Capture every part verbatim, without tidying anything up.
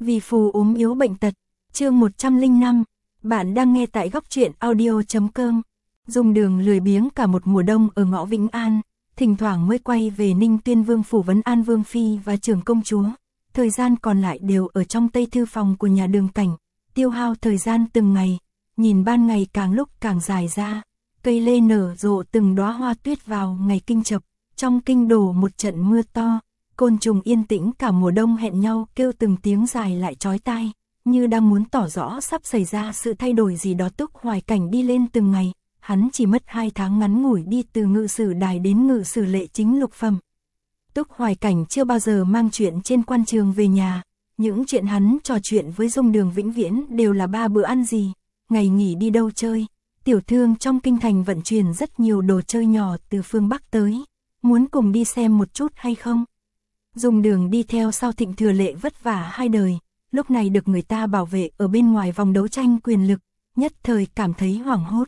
Vì phù ốm yếu bệnh tật, chương một trăm lẻ năm, bạn đang nghe tại góc truyện audio.com. Dung Đường lười biếng cả một mùa đông ở ngõ Vĩnh An, thỉnh thoảng mới quay về Ninh Tuyên Vương phủ vấn an Vương Phi và trưởng công chúa. Thời gian còn lại đều ở trong tây thư phòng của nhà Đường Cảnh, tiêu hao thời gian từng ngày, nhìn ban ngày càng lúc càng dài ra. Cây lê nở rộ từng đóa hoa tuyết vào ngày kinh chập, trong kinh đổ một trận mưa to. Côn trùng yên tĩnh cả mùa đông hẹn nhau kêu từng tiếng dài lại chói tai, như đang muốn tỏ rõ sắp xảy ra sự thay đổi gì đó. Túc Hoài Cảnh đi lên từng ngày, hắn chỉ mất hai tháng ngắn ngủi đi từ ngự sử đài đến ngự sử lệ chính lục phẩm. Túc Hoài Cảnh chưa bao giờ mang chuyện trên quan trường về nhà, những chuyện hắn trò chuyện với Dung Đường vĩnh viễn đều là ba bữa ăn gì, ngày nghỉ đi đâu chơi. Tiểu thương trong kinh thành vận chuyển rất nhiều đồ chơi nhỏ từ phương Bắc tới, muốn cùng đi xem một chút hay không? Dung Đường đi theo sau Thịnh Thừa Lệ vất vả hai đời, lúc này được người ta bảo vệ ở bên ngoài vòng đấu tranh quyền lực, nhất thời cảm thấy hoảng hốt.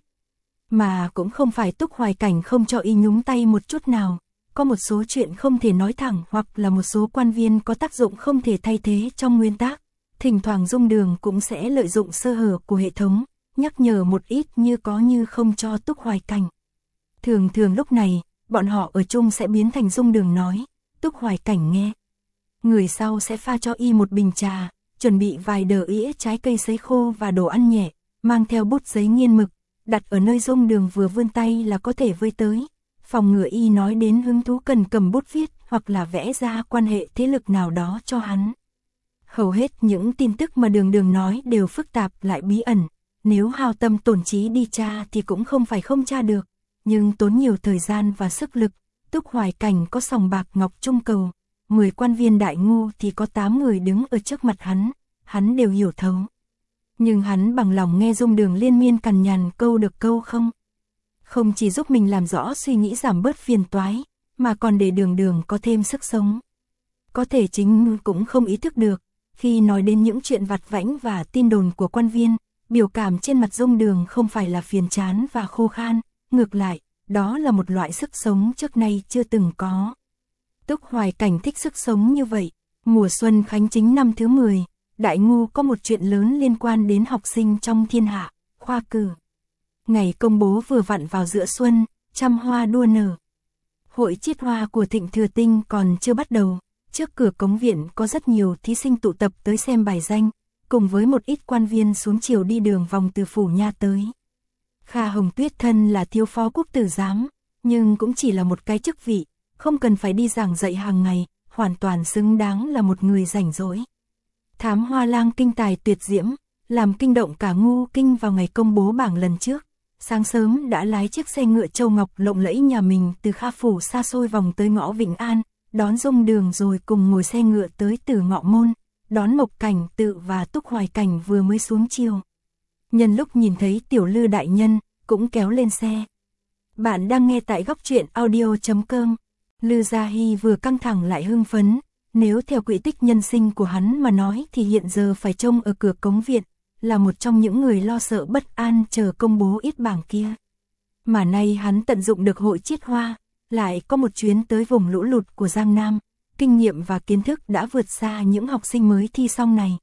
Mà cũng không phải Túc Hoài Cảnh không cho y nhúng tay một chút nào, có một số chuyện không thể nói thẳng hoặc là một số quan viên có tác dụng không thể thay thế trong nguyên tắc. Thỉnh thoảng Dung Đường cũng sẽ lợi dụng sơ hở của hệ thống, nhắc nhở một ít như có như không cho Túc Hoài Cảnh. Thường thường lúc này, bọn họ ở chung sẽ biến thành Dung Đường nói. Túc Hoài Cảnh nghe. Người sau sẽ pha cho y một bình trà, chuẩn bị vài đờ ĩa trái cây sấy khô và đồ ăn nhẹ, mang theo bút giấy nghiên mực, đặt ở nơi Dung Đường vừa vươn tay là có thể vơi tới. Phòng ngừa y nói đến hứng thú cần cầm bút viết hoặc là vẽ ra quan hệ thế lực nào đó cho hắn. Hầu hết những tin tức mà Đường Đường nói đều phức tạp lại bí ẩn, nếu hao tâm tổn trí đi tra thì cũng không phải không tra được, nhưng tốn nhiều thời gian và sức lực. Túc Hoài Cảnh có sòng bạc ngọc trung cầu, mười quan viên đại ngu thì có tám người đứng ở trước mặt hắn, hắn đều hiểu thấu. Nhưng hắn bằng lòng nghe Dung Đường liên miên cằn nhằn câu được câu không. Không chỉ giúp mình làm rõ suy nghĩ giảm bớt phiền toái, mà còn để Đường Đường có thêm sức sống. Có thể chính cũng không ý thức được, khi nói đến những chuyện vặt vãnh và tin đồn của quan viên, biểu cảm trên mặt Dung Đường không phải là phiền chán và khô khan, ngược lại. Đó là một loại sức sống trước nay chưa từng có. Túc Hoài Cảnh thích sức sống như vậy. Mùa xuân khánh chính năm thứ mười, Đại Ngu có một chuyện lớn liên quan đến học sinh trong thiên hạ, khoa cử. Ngày công bố vừa vặn vào giữa xuân, trăm hoa đua nở. Hội chiết hoa của Thịnh Thừa Tinh còn chưa bắt đầu. Trước cửa cống viện có rất nhiều thí sinh tụ tập tới xem bài danh, cùng với một ít quan viên xuống chiều đi đường vòng từ phủ nha tới. Kha Hồng Tuyết thân là thiếu phó quốc tử giám, nhưng cũng chỉ là một cái chức vị, không cần phải đi giảng dạy hàng ngày, hoàn toàn xứng đáng là một người rảnh rỗi. Thám Hoa Lang kinh tài tuyệt diễm, làm kinh động cả Ngu Kinh vào ngày công bố bảng lần trước. Sáng sớm đã lái chiếc xe ngựa châu ngọc lộng lẫy nhà mình từ Kha phủ xa xôi vòng tới ngõ Vĩnh An, đón Dung Đường rồi cùng ngồi xe ngựa tới Tử Ngọ Môn, đón Mộc Cảnh Tự và Túc Hoài Cảnh vừa mới xuống chiều. Nhân lúc nhìn thấy Tiểu Lư đại nhân, cũng kéo lên xe. Bạn đang nghe tại góc truyện audio.com. Lư Gia Hy vừa căng thẳng lại hưng phấn, nếu theo quỹ tích nhân sinh của hắn mà nói thì hiện giờ phải trông ở cửa cống viện, là một trong những người lo sợ bất an chờ công bố ít bảng kia. Mà nay hắn tận dụng được hội chiết hoa, lại có một chuyến tới vùng lũ lụt của Giang Nam, kinh nghiệm và kiến thức đã vượt xa những học sinh mới thi xong này.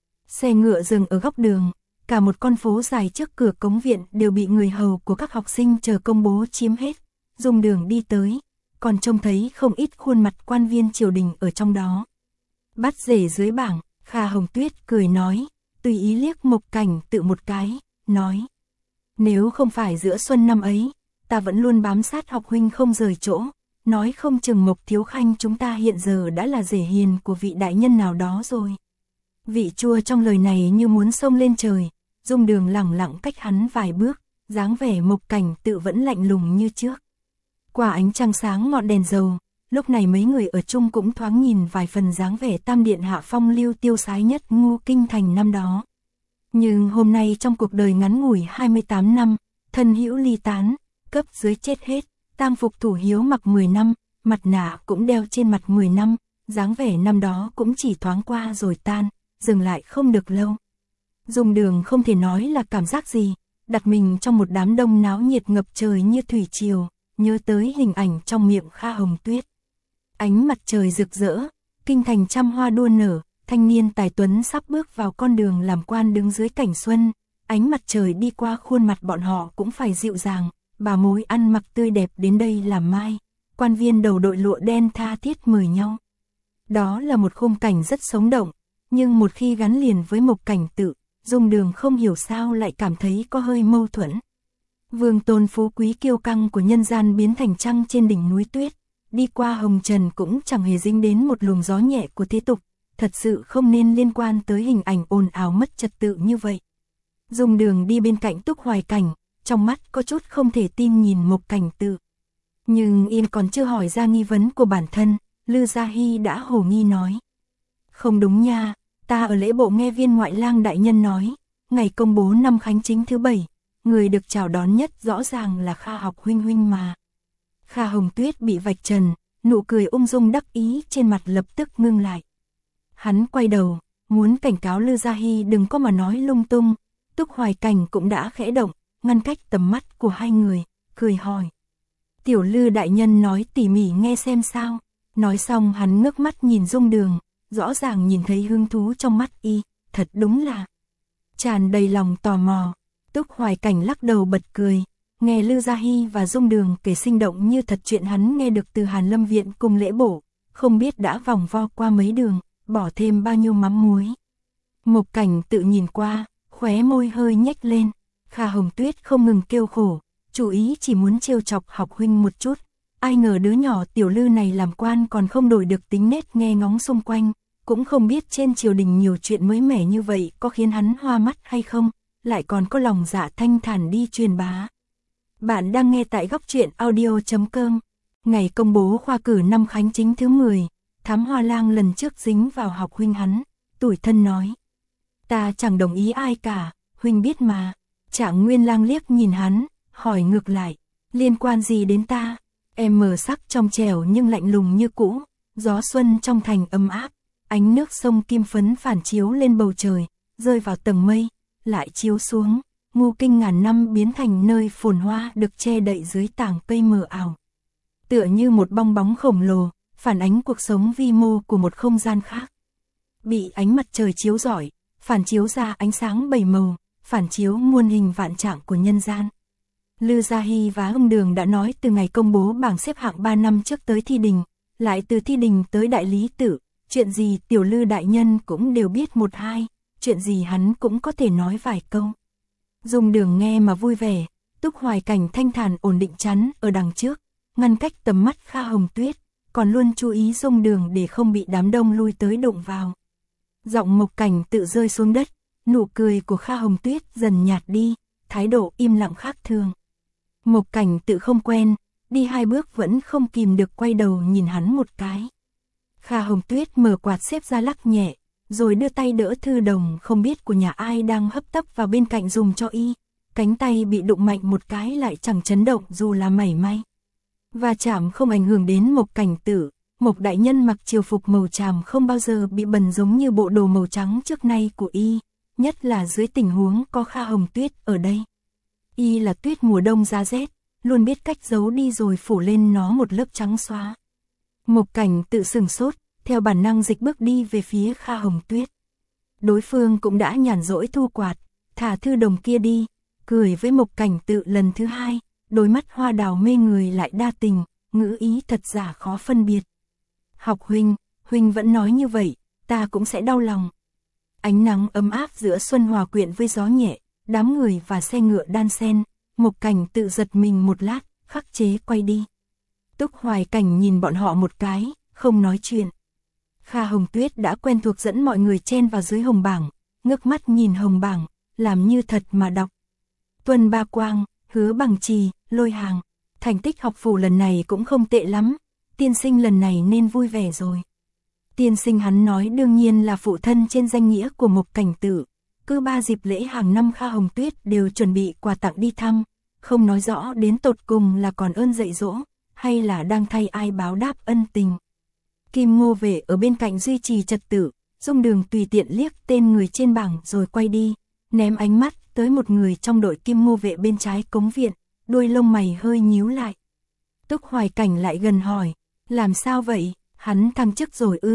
Xe ngựa dừng ở góc đường. Cả một con phố dài trước cửa cống viện đều bị người hầu của các học sinh chờ công bố chiếm hết. Dung Đường đi tới, còn trông thấy không ít khuôn mặt quan viên triều đình ở trong đó. Bắt rể dưới bảng, Kha Hồng Tuyết cười nói, tùy ý liếc Mộc Cảnh Tự một cái, nói. Nếu không phải giữa xuân năm ấy, ta vẫn luôn bám sát học huynh không rời chỗ, nói không chừng Mộc Thiếu Khanh chúng ta hiện giờ đã là rể hiền của vị đại nhân nào đó rồi. Vị chua trong lời này như muốn xông lên trời. Dung Đường lẳng lặng cách hắn vài bước, dáng vẻ Mộc Cảnh Tự vẫn lạnh lùng như trước. Qua ánh trăng sáng ngọn đèn dầu, lúc này mấy người ở chung cũng thoáng nhìn vài phần dáng vẻ tam điện hạ phong lưu tiêu sái nhất Ngu Kinh thành năm đó. Nhưng hôm nay trong cuộc đời ngắn ngủi hai mươi tám năm, thân hữu ly tán, cấp dưới chết hết, tang phục thủ hiếu mặc mười năm, mặt nạ cũng đeo trên mặt mười năm, dáng vẻ năm đó cũng chỉ thoáng qua rồi tan, dừng lại không được lâu. Dung Đường không thể nói là cảm giác gì, đặt mình trong một đám đông náo nhiệt ngập trời như thủy triều, nhớ tới hình ảnh trong miệng Kha Hồng Tuyết. Ánh mặt trời rực rỡ, kinh thành trăm hoa đua nở, thanh niên tài tuấn sắp bước vào con đường làm quan đứng dưới cảnh xuân, ánh mặt trời đi qua khuôn mặt bọn họ cũng phải dịu dàng, bà mối ăn mặc tươi đẹp đến đây làm mai, quan viên đầu đội lụa đen tha thiết mời nhau. Đó là một khung cảnh rất sống động, nhưng một khi gắn liền với Mộc Cảnh Tự, Dung Đường không hiểu sao lại cảm thấy có hơi mâu thuẫn. Vương tôn phú quý kiêu căng của nhân gian biến thành trăng trên đỉnh núi tuyết, đi qua hồng trần cũng chẳng hề dính đến một luồng gió nhẹ của thế tục, thật sự không nên liên quan tới hình ảnh ồn ào mất trật tự như vậy. Dung Đường đi bên cạnh Túc Hoài Cảnh, trong mắt có chút không thể tin nhìn Mộc Cảnh Tự. Nhưng yên còn chưa hỏi ra nghi vấn của bản thân, Lư Gia Hy đã hồ nghi nói. Không đúng nha, ta ở lễ bộ nghe viên ngoại lang đại nhân nói, ngày công bố năm khánh chính thứ bảy, người được chào đón nhất rõ ràng là Kha Học huynh huynh mà. Kha Hồng Tuyết bị vạch trần, nụ cười ung dung đắc ý trên mặt lập tức ngưng lại. Hắn quay đầu, muốn cảnh cáo Lư Gia Hy đừng có mà nói lung tung, Túc Hoài Cảnh cũng đã khẽ động, ngăn cách tầm mắt của hai người, cười hỏi. Tiểu Lư đại nhân nói tỉ mỉ nghe xem sao. Nói xong hắn ngước mắt nhìn Dung Đường, rõ ràng nhìn thấy hứng thú trong mắt y, thật đúng là tràn đầy lòng tò mò. Túc Hoài Cảnh lắc đầu bật cười, nghe Lư Gia Hy và Dung Đường kể sinh động như thật chuyện hắn nghe được từ Hàn Lâm Viện cùng lễ bổ, không biết đã vòng vo qua mấy đường, bỏ thêm bao nhiêu mắm muối. Mộc Cảnh Tự nhìn qua, khóe môi hơi nhếch lên, Kha Hồng Tuyết không ngừng kêu khổ, chủ ý chỉ muốn trêu chọc Học huynh một chút. Ai ngờ đứa nhỏ Tiểu Lư này làm quan còn không đổi được tính nết nghe ngóng xung quanh, cũng không biết trên triều đình nhiều chuyện mới mẻ như vậy có khiến hắn hoa mắt hay không, lại còn có lòng dạ thanh thản đi truyền bá. Bạn đang nghe tại góc truyện audio chấm com. Ngày công bố khoa cử năm khánh chính thứ mười, Thám Hoa Lang lần trước dính vào Học huynh hắn, tủi thân nói. Ta chẳng đồng ý ai cả, huynh biết mà. Trạng Nguyên Lang liếc nhìn hắn, hỏi ngược lại, liên quan gì đến ta? Em mờ sắc trong trẻo nhưng lạnh lùng như cũ, gió xuân trong thành ấm áp, ánh nước sông kim phấn phản chiếu lên bầu trời, rơi vào tầng mây, lại chiếu xuống, Ngô Kinh ngàn năm biến thành nơi phồn hoa được che đậy dưới tảng cây mờ ảo. Tựa như một bong bóng khổng lồ, phản ánh cuộc sống vi mô của một không gian khác. Bị ánh mặt trời chiếu rọi, phản chiếu ra ánh sáng bảy màu, phản chiếu muôn hình vạn trạng của nhân gian. Lư Gia Hy và Dung Đường đã nói từ ngày công bố bảng xếp hạng ba năm trước tới thi đình, lại từ thi đình tới đại lý tự, chuyện gì Tiểu Lư đại nhân cũng đều biết một hai, chuyện gì hắn cũng có thể nói vài câu. Dung Đường nghe mà vui vẻ, Túc Hoài Cảnh thanh thản ổn định chắn ở đằng trước, ngăn cách tầm mắt Kha Hồng Tuyết, còn luôn chú ý Dung Đường để không bị đám đông lui tới đụng vào. Giọng Mộc Cảnh Tự rơi xuống đất, nụ cười của Kha Hồng Tuyết dần nhạt đi, thái độ im lặng khác thường. Mộc Cảnh Tự không quen, đi hai bước vẫn không kìm được quay đầu nhìn hắn một cái. Kha Hồng Tuyết mở quạt xếp ra lắc nhẹ, rồi đưa tay đỡ thư đồng không biết của nhà ai đang hấp tấp vào bên cạnh dùng cho y. Cánh tay bị đụng mạnh một cái lại chẳng chấn động dù là mảy may. Và chạm không ảnh hưởng đến Mộc Cảnh Tự, Mộc đại nhân mặc triều phục màu tràm không bao giờ bị bẩn giống như bộ đồ màu trắng trước nay của y, nhất là dưới tình huống có Kha Hồng Tuyết ở đây. Y là tuyết mùa đông giá rét, luôn biết cách giấu đi rồi phủ lên nó một lớp trắng xóa. Mộc Cảnh Tự sừng sốt, theo bản năng dịch bước đi về phía Kha Hồng Tuyết. Đối phương cũng đã nhàn rỗi thu quạt, thả thư đồng kia đi, cười với Mộc Cảnh Tự lần thứ hai, đôi mắt hoa đào mê người lại đa tình, ngữ ý thật giả khó phân biệt. Học huynh, huynh vẫn nói như vậy, ta cũng sẽ đau lòng. Ánh nắng ấm áp giữa xuân hòa quyện với gió nhẹ, đám người và xe ngựa đan xen, Mộc Cảnh Tự giật mình một lát, khắc chế quay đi. Túc Hoài Cảnh nhìn bọn họ một cái, không nói chuyện. Kha Hồng Tuyết đã quen thuộc dẫn mọi người chen vào dưới hồng bảng, ngước mắt nhìn hồng bảng, làm như thật mà đọc. Tuần Ba Quang, Hứa Bằng Trì, Lôi Hàng, thành tích học phủ lần này cũng không tệ lắm, tiên sinh lần này nên vui vẻ rồi. Tiên sinh hắn nói đương nhiên là phụ thân trên danh nghĩa của Mộc Cảnh Tự, cứ ba dịp lễ hàng năm Kha Hồng Tuyết đều chuẩn bị quà tặng đi thăm, không nói rõ đến tột cùng là còn ơn dạy dỗ, hay là đang thay ai báo đáp ân tình. Kim Ngô Vệ ở bên cạnh duy trì trật tự, Dung Đường tùy tiện liếc tên người trên bảng rồi quay đi, ném ánh mắt tới một người trong đội Kim Ngô Vệ bên trái cống viện, đuôi lông mày hơi nhíu lại. Túc Hoài Cảnh lại gần hỏi, làm sao vậy, hắn thăng chức rồi ư?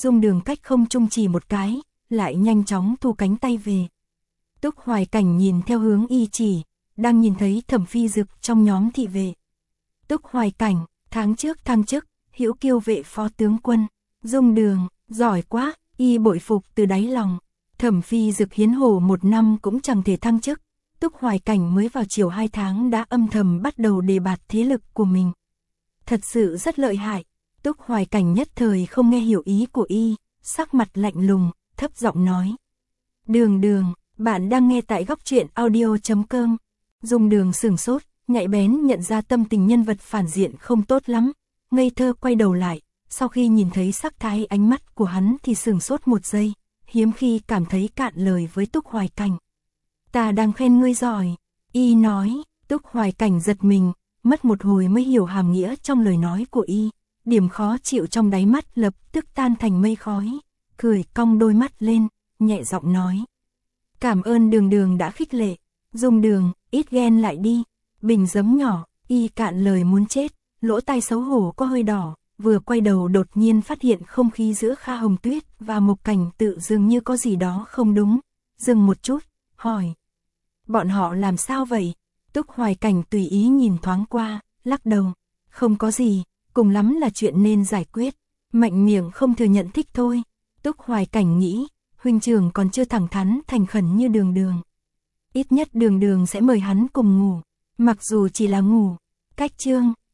Dung Đường cách không trung chỉ một cái, lại nhanh chóng thu cánh tay về. Túc Hoài Cảnh nhìn theo hướng y chỉ, đang nhìn thấy Thẩm Phi Dực trong nhóm thị vệ. Túc Hoài Cảnh, tháng trước thăng chức, Hữu Kiêu vệ phó tướng quân. Dung Đường, giỏi quá, y bội phục từ đáy lòng. Thẩm Phi Dực hiến hổ một năm cũng chẳng thể thăng chức. Túc Hoài Cảnh mới vào chiều hai tháng đã âm thầm bắt đầu đề bạt thế lực của mình. Thật sự rất lợi hại. Túc Hoài Cảnh nhất thời không nghe hiểu ý của y, sắc mặt lạnh lùng, thấp giọng nói. Đường Đường, bạn đang nghe tại góc truyện audio chấm com. Dung Đường sửng sốt, nhạy bén nhận ra tâm tình nhân vật phản diện không tốt lắm, ngây thơ quay đầu lại, sau khi nhìn thấy sắc thái ánh mắt của hắn thì sửng sốt một giây, hiếm khi cảm thấy cạn lời với Túc Hoài Cảnh. Ta đang khen ngươi giỏi, y nói. Túc Hoài Cảnh giật mình, mất một hồi mới hiểu hàm nghĩa trong lời nói của y, điểm khó chịu trong đáy mắt lập tức tan thành mây khói, cười cong đôi mắt lên, nhẹ giọng nói. Cảm ơn Đường Đường đã khích lệ. Dung Đường, ít ghen lại đi. Bình giấm nhỏ, y cạn lời muốn chết, lỗ tai xấu hổ có hơi đỏ, vừa quay đầu đột nhiên phát hiện không khí giữa Kha Hồng Tuyết và Mộc Cảnh Tự dường như có gì đó không đúng, dừng một chút, hỏi. Bọn họ làm sao vậy? Túc Hoài Cảnh tùy ý nhìn thoáng qua, lắc đầu. Không có gì, cùng lắm là chuyện nên giải quyết. Mạnh miệng không thừa nhận thích thôi. Túc Hoài Cảnh nghĩ, huynh trưởng còn chưa thẳng thắn thành khẩn như Đường Đường. Ít nhất Đường Đường sẽ mời hắn cùng ngủ, mặc dù chỉ là ngủ. Cách chương